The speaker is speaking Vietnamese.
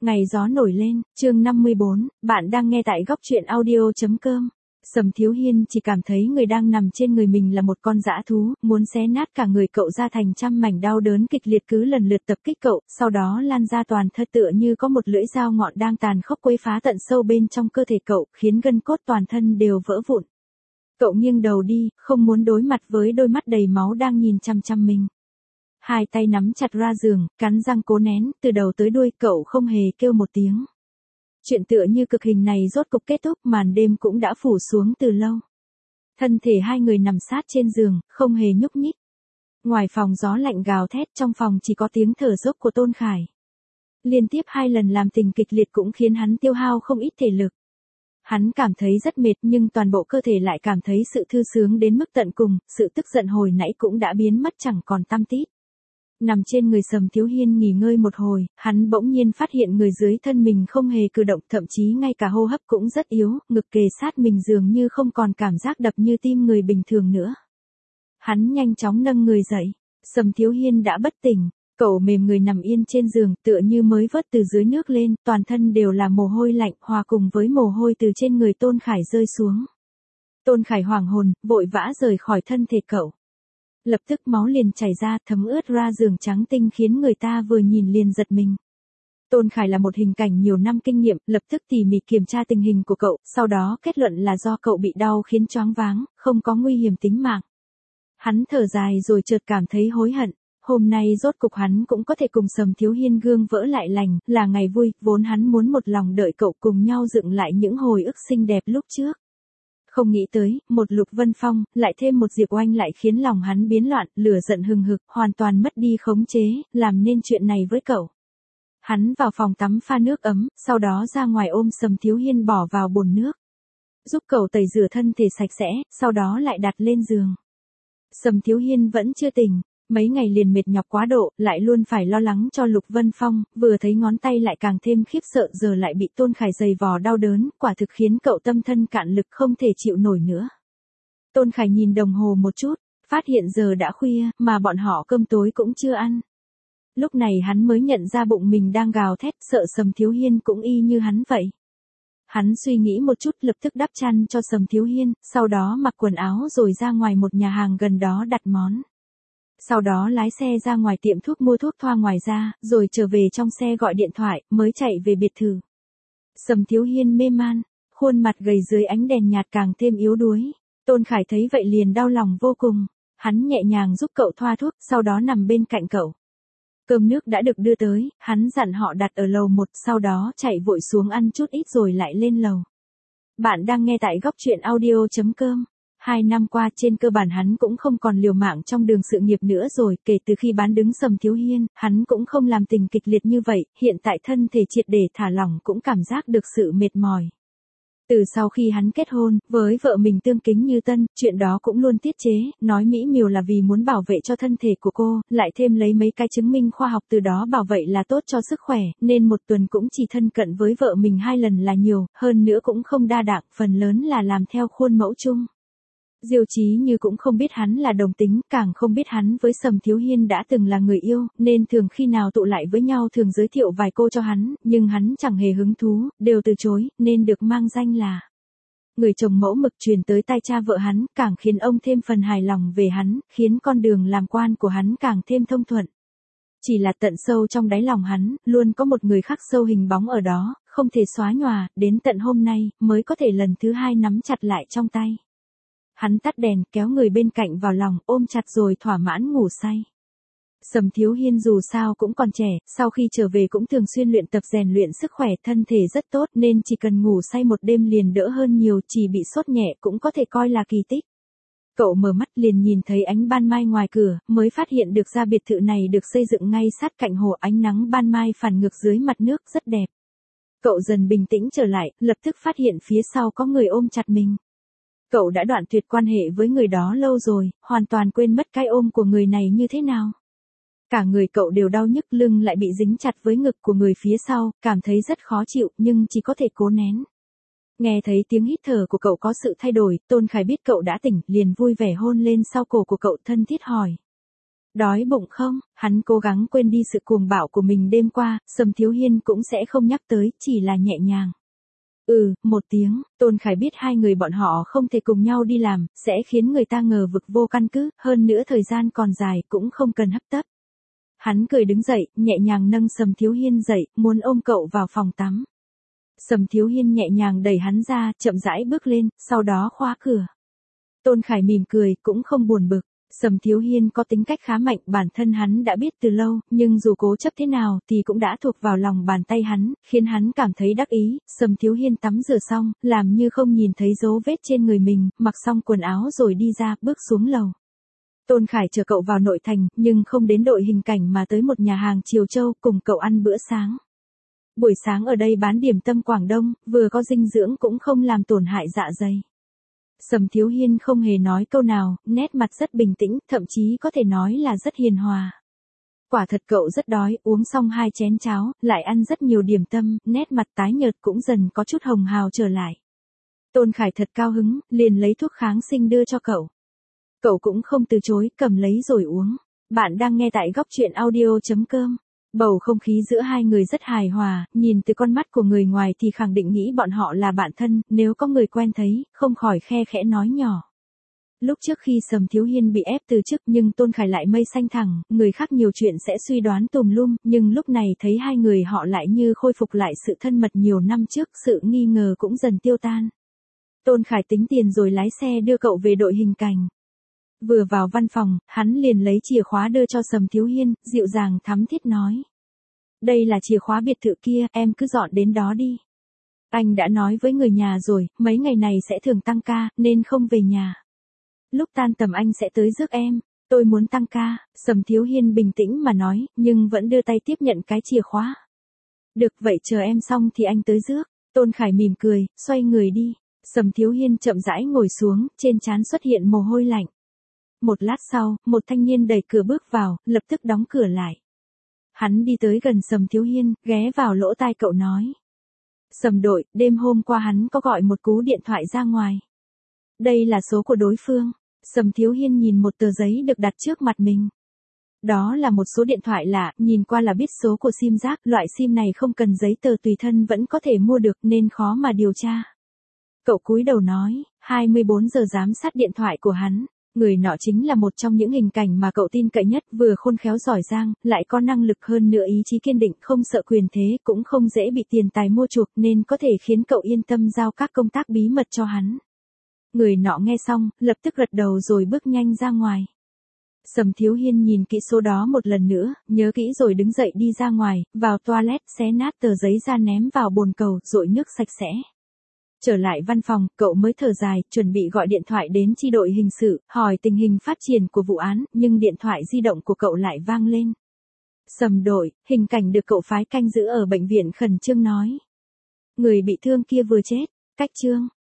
Ngày gió nổi lên, chương 54, bạn đang nghe tại góc truyện audio.com. Sầm Thiếu Hiên chỉ cảm thấy người đang nằm trên người mình là một con dã thú, muốn xé nát cả người cậu ra thành trăm mảnh, đau đớn kịch liệt cứ lần lượt tập kích cậu, sau đó lan ra toàn thân tựa như có một lưỡi dao ngọn đang tàn khốc quấy phá tận sâu bên trong cơ thể cậu, khiến gân cốt toàn thân đều vỡ vụn. Cậu nghiêng đầu đi, không muốn đối mặt với đôi mắt đầy máu đang nhìn chăm chăm mình. Hai tay nắm chặt ra giường, cắn răng cố nén, từ đầu tới đuôi cậu không hề kêu một tiếng. Chuyện tựa như cực hình này rốt cục kết thúc, màn đêm cũng đã phủ xuống từ lâu. Thân thể hai người nằm sát trên giường, không hề nhúc nhích. Ngoài phòng gió lạnh gào thét, trong phòng chỉ có tiếng thở dốc của Tôn Khải. Liên tiếp 2 lần làm tình kịch liệt cũng khiến hắn tiêu hao không ít thể lực. Hắn cảm thấy rất mệt nhưng toàn bộ cơ thể lại cảm thấy sự thư sướng đến mức tận cùng, sự tức giận hồi nãy cũng đã biến mất chẳng còn tăm tít. Nằm trên người Sầm Thiếu Hiên nghỉ ngơi một hồi, hắn bỗng nhiên phát hiện người dưới thân mình không hề cử động, thậm chí ngay cả hô hấp cũng rất yếu, ngực kề sát mình dường như không còn cảm giác đập như tim người bình thường nữa. Hắn nhanh chóng nâng người dậy, Sầm Thiếu Hiên đã bất tỉnh, cậu mềm người nằm yên trên giường, tựa như mới vớt từ dưới nước lên, toàn thân đều là mồ hôi lạnh, hòa cùng với mồ hôi từ trên người Tôn Khải rơi xuống. Tôn Khải hoảng hồn, vội vã rời khỏi thân thể cậu. Lập tức máu liền chảy ra, thấm ướt ra giường trắng tinh khiến người ta vừa nhìn liền giật mình. Tôn Khải là một hình cảnh nhiều năm kinh nghiệm, lập tức tỉ mỉ kiểm tra tình hình của cậu, sau đó kết luận là do cậu bị đau khiến choáng váng, không có nguy hiểm tính mạng. Hắn thở dài rồi chợt cảm thấy hối hận. Hôm nay rốt cục hắn cũng có thể cùng Sầm Thiếu Hiên gương vỡ lại lành, là ngày vui, vốn hắn muốn một lòng đợi cậu cùng nhau dựng lại những hồi ức xinh đẹp lúc trước. Không nghĩ tới, một Lục Vân Phong, lại thêm một Diệp Oanh lại khiến lòng hắn biến loạn, lửa giận hừng hực, hoàn toàn mất đi khống chế, làm nên chuyện này với cậu. Hắn vào phòng tắm pha nước ấm, sau đó ra ngoài ôm Sầm Thiếu Hiên bỏ vào bồn nước. Giúp cậu tẩy rửa thân thể sạch sẽ, sau đó lại đặt lên giường. Sầm Thiếu Hiên vẫn chưa tỉnh. Mấy ngày liền mệt nhọc quá độ, lại luôn phải lo lắng cho Lục Vân Phong, vừa thấy ngón tay lại càng thêm khiếp sợ, giờ lại bị Tôn Khải giày vò đau đớn, quả thực khiến cậu tâm thân cạn lực không thể chịu nổi nữa. Tôn Khải nhìn đồng hồ một chút, phát hiện giờ đã khuya, mà bọn họ cơm tối cũng chưa ăn. Lúc này hắn mới nhận ra bụng mình đang gào thét, sợ Sầm Thiếu Hiên cũng y như hắn vậy. Hắn suy nghĩ một chút, lập tức đắp chăn cho Sầm Thiếu Hiên, sau đó mặc quần áo rồi ra ngoài một nhà hàng gần đó đặt món. Sau đó lái xe ra ngoài tiệm thuốc mua thuốc thoa ngoài ra, rồi trở về trong xe gọi điện thoại, mới chạy về biệt thự. Sầm Thiếu Hiên mê man, khuôn mặt gầy dưới ánh đèn nhạt càng thêm yếu đuối. Tôn Khải thấy vậy liền đau lòng vô cùng. Hắn nhẹ nhàng giúp cậu thoa thuốc, sau đó nằm bên cạnh cậu. Cơm nước đã được đưa tới, hắn dặn họ đặt ở lầu 1, sau đó chạy vội xuống ăn chút ít rồi lại lên lầu. Bạn đang nghe tại góc truyện audio.com. 2 năm qua trên cơ bản hắn cũng không còn liều mạng trong đường sự nghiệp nữa rồi, kể từ khi bán đứng Sầm Thiếu Hiên, hắn cũng không làm tình kịch liệt như vậy, hiện tại thân thể triệt để thả lỏng cũng cảm giác được sự mệt mỏi. Từ sau khi hắn kết hôn, với vợ mình tương kính như tân, chuyện đó cũng luôn tiết chế, nói mỹ miều là vì muốn bảo vệ cho thân thể của cô, lại thêm lấy mấy cái chứng minh khoa học từ đó bảo vậy là tốt cho sức khỏe, nên một tuần cũng chỉ thân cận với vợ mình 2 lần là nhiều, hơn nữa cũng không đa đạc, phần lớn là làm theo khuôn mẫu chung. Diêu Chí Như cũng không biết hắn là đồng tính, càng không biết hắn với Sầm Thiếu Hiên đã từng là người yêu, nên thường khi nào tụ lại với nhau thường giới thiệu vài cô cho hắn, nhưng hắn chẳng hề hứng thú, đều từ chối, nên được mang danh là người chồng mẫu mực truyền tới tai cha vợ hắn, càng khiến ông thêm phần hài lòng về hắn, khiến con đường làm quan của hắn càng thêm thông thuận. Chỉ là tận sâu trong đáy lòng hắn, luôn có một người khắc sâu hình bóng ở đó, không thể xóa nhòa, đến tận hôm nay, mới có thể lần thứ 2 nắm chặt lại trong tay. Hắn tắt đèn, kéo người bên cạnh vào lòng, ôm chặt rồi thỏa mãn ngủ say. Sầm Thiếu Hiên dù sao cũng còn trẻ, sau khi trở về cũng thường xuyên luyện tập rèn luyện sức khỏe, thân thể rất tốt nên chỉ cần ngủ say một đêm liền đỡ hơn nhiều, chỉ bị sốt nhẹ cũng có thể coi là kỳ tích. Cậu mở mắt liền nhìn thấy ánh ban mai ngoài cửa, mới phát hiện được ra biệt thự này được xây dựng ngay sát cạnh hồ, ánh nắng ban mai phản ngược dưới mặt nước rất đẹp. Cậu dần bình tĩnh trở lại, lập tức phát hiện phía sau có người ôm chặt mình. Cậu đã đoạn tuyệt quan hệ với người đó lâu rồi, hoàn toàn quên mất cái ôm của người này như thế nào. Cả người cậu đều đau nhức, lưng lại bị dính chặt với ngực của người phía sau, cảm thấy rất khó chịu, nhưng chỉ có thể cố nén. Nghe thấy tiếng hít thở của cậu có sự thay đổi, Tôn Khải biết cậu đã tỉnh, liền vui vẻ hôn lên sau cổ của cậu, thân thiết hỏi. Đói bụng không? Hắn cố gắng quên đi sự cuồng bạo của mình đêm qua, Sầm Thiếu Hiên cũng sẽ không nhắc tới, chỉ là nhẹ nhàng. Một tiếng, Tôn Khải biết hai người bọn họ không thể cùng nhau đi làm, sẽ khiến người ta ngờ vực vô căn cứ, hơn nữa thời gian còn dài cũng không cần hấp tấp. Hắn cười đứng dậy, nhẹ nhàng nâng Sầm Thiếu Hiên dậy, muốn ôm cậu vào phòng tắm. Sầm Thiếu Hiên nhẹ nhàng đẩy hắn ra, chậm rãi bước lên, sau đó khóa cửa. Tôn Khải mỉm cười, cũng không buồn bực. Sầm Thiếu Hiên có tính cách khá mạnh, bản thân hắn đã biết từ lâu, nhưng dù cố chấp thế nào thì cũng đã thuộc vào lòng bàn tay hắn, khiến hắn cảm thấy đắc ý. Sầm Thiếu Hiên tắm rửa xong, làm như không nhìn thấy dấu vết trên người mình, mặc xong quần áo rồi đi ra, bước xuống lầu. Tôn Khải chờ cậu vào nội thành, nhưng không đến đội hình cảnh mà tới một nhà hàng Triều Châu cùng cậu ăn bữa sáng. Buổi sáng ở đây bán điểm tâm Quảng Đông, vừa có dinh dưỡng cũng không làm tổn hại dạ dày. Sầm Thiếu Hiên không hề nói câu nào, nét mặt rất bình tĩnh, thậm chí có thể nói là rất hiền hòa. Quả thật cậu rất đói, uống xong 2 chén cháo, lại ăn rất nhiều điểm tâm, nét mặt tái nhợt cũng dần có chút hồng hào trở lại. Tôn Khải thật cao hứng, liền lấy thuốc kháng sinh đưa cho cậu. Cậu cũng không từ chối, cầm lấy rồi uống. Bạn đang nghe tại góc truyện audio.com. Bầu không khí giữa hai người rất hài hòa, nhìn từ con mắt của người ngoài thì khẳng định nghĩ bọn họ là bạn thân, nếu có người quen thấy, không khỏi khe khẽ nói nhỏ. Lúc trước khi Sầm Thiếu Hiên bị ép từ chức nhưng Tôn Khải lại mây xanh thẳng, người khác nhiều chuyện sẽ suy đoán tùm lum, nhưng lúc này thấy hai người họ lại như khôi phục lại sự thân mật nhiều năm trước, sự nghi ngờ cũng dần tiêu tan. Tôn Khải tính tiền rồi lái xe đưa cậu về đội hình cảnh. Vừa vào văn phòng, hắn liền lấy chìa khóa đưa cho Sầm Thiếu Hiên, dịu dàng thắm thiết nói. Đây là chìa khóa biệt thự kia, em cứ dọn đến đó đi. Anh đã nói với người nhà rồi, mấy ngày này sẽ thường tăng ca, nên không về nhà. Lúc tan tầm anh sẽ tới rước em, tôi muốn tăng ca, Sầm Thiếu Hiên bình tĩnh mà nói, nhưng vẫn đưa tay tiếp nhận cái chìa khóa. Được vậy chờ em xong thì anh tới rước, Tôn Khải mỉm cười, xoay người đi. Sầm Thiếu Hiên chậm rãi ngồi xuống, trên trán xuất hiện mồ hôi lạnh. Một lát sau, một thanh niên đẩy cửa bước vào, lập tức đóng cửa lại. Hắn đi tới gần Sầm Thiếu Hiên, ghé vào lỗ tai cậu nói. Sầm đội, đêm hôm qua hắn có gọi một cú điện thoại ra ngoài. Đây là số của đối phương. Sầm Thiếu Hiên nhìn một tờ giấy được đặt trước mặt mình. Đó là một số điện thoại lạ, nhìn qua là biết số của sim rác, loại sim này không cần giấy tờ tùy thân vẫn có thể mua được nên khó mà điều tra. Cậu cúi đầu nói, 24 giờ giám sát điện thoại của hắn. Người nọ chính là một trong những hình cảnh mà cậu tin cậy nhất, vừa khôn khéo giỏi giang, lại có năng lực hơn nữa ý chí kiên định, không sợ quyền thế, cũng không dễ bị tiền tài mua chuộc nên có thể khiến cậu yên tâm giao các công tác bí mật cho hắn. Người nọ nghe xong, lập tức gật đầu rồi bước nhanh ra ngoài. Sầm Thiếu Hiên nhìn kỹ số đó một lần nữa, nhớ kỹ rồi đứng dậy đi ra ngoài, vào toilet xé nát tờ giấy ra ném vào bồn cầu, dội nước sạch sẽ. Trở lại văn phòng, cậu mới thở dài, chuẩn bị gọi điện thoại đến chi đội hình sự, hỏi tình hình phát triển của vụ án, nhưng điện thoại di động của cậu lại vang lên. Sầm đội, hình cảnh được cậu phái canh giữ ở bệnh viện khẩn trương nói. Người bị thương kia vừa chết, cách Trương,